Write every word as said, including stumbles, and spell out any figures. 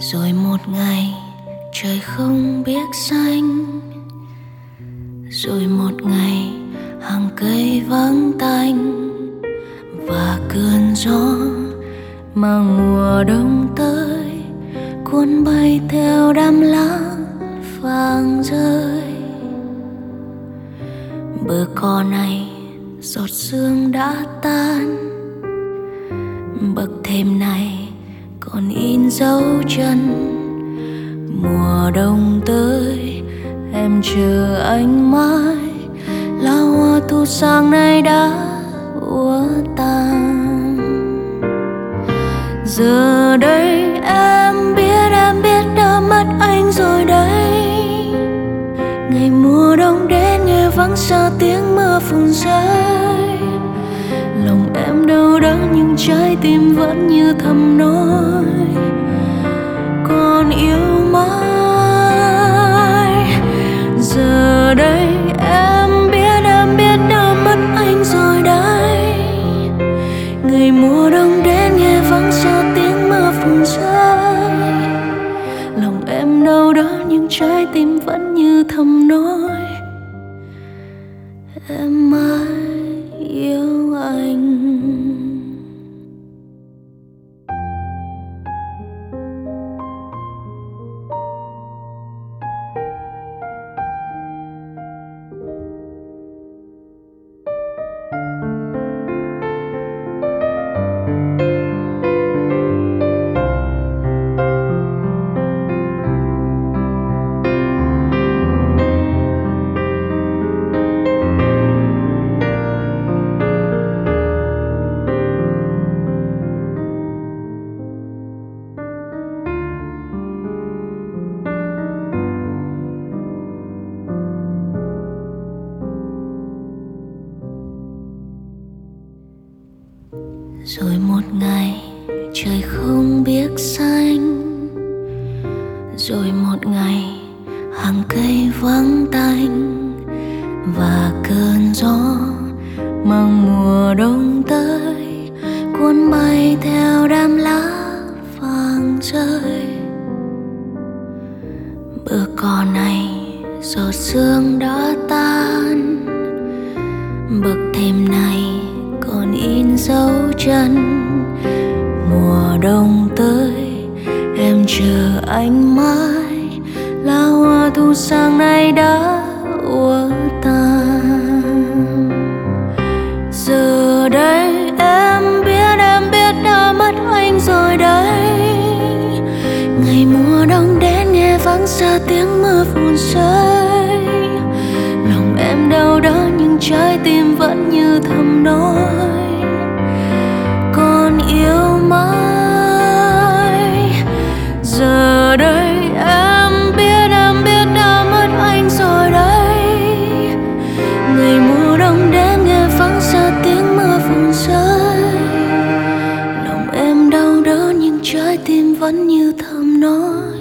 Rồi một ngày trời không biết xanh, rồi một ngày hàng cây vắng tanh, và cơn gió mang mùa đông tới cuốn bay theo đám lá vàng rơi. Bờ cỏ này giọt sương đã tan, bậc thềm này còn in dấu chân. Mùa đông tới em chờ anh mãi, lá hoa thu sang nay đã úa tàn. Giờ đây em biết, em biết đã mất anh rồi đấy. Ngày mùa đông đến nghe vắng xa tiếng mưa phùn rơi. Lòng em đau đớn nhưng trái tim vẫn như thầm nói còn yêu mãi. Giờ đây em biết, em biết đã mất anh rồi đấy. Ngày mùa đông đến nghe vắng xa tiếng mưa phùn rơi. Lòng em đau đớn nhưng trái tim vẫn như thầm nói em mãi yêu anh. Rồi một ngày trời không biết xanh, rồi một ngày hàng cây vắng tanh, và cơn gió mang mùa đông tới cuốn bay theo đám lá vàng rơi. Bờ cỏ này giọt sương đã tan, bậc thềm này còn in dấu chân. Mùa đông tới em chờ anh mãi, lá hoa thu sang nay đã úa tàn. Giờ đây em biết, em biết đã mất anh rồi đấy. Ngày mùa đông đến nghe vắng xa tiếng mưa phùn rơi. Lòng em đau đớn nhưng trái tim vẫn như thầm nói còn yêu mãi. Giờ đây em biết, em biết đã mất anh rồi đấy. Ngày mùa đông đến nghe vắng xa tiếng mưa phùn rơi. Lòng em đau đớn nhưng trái tim vẫn như thầm nói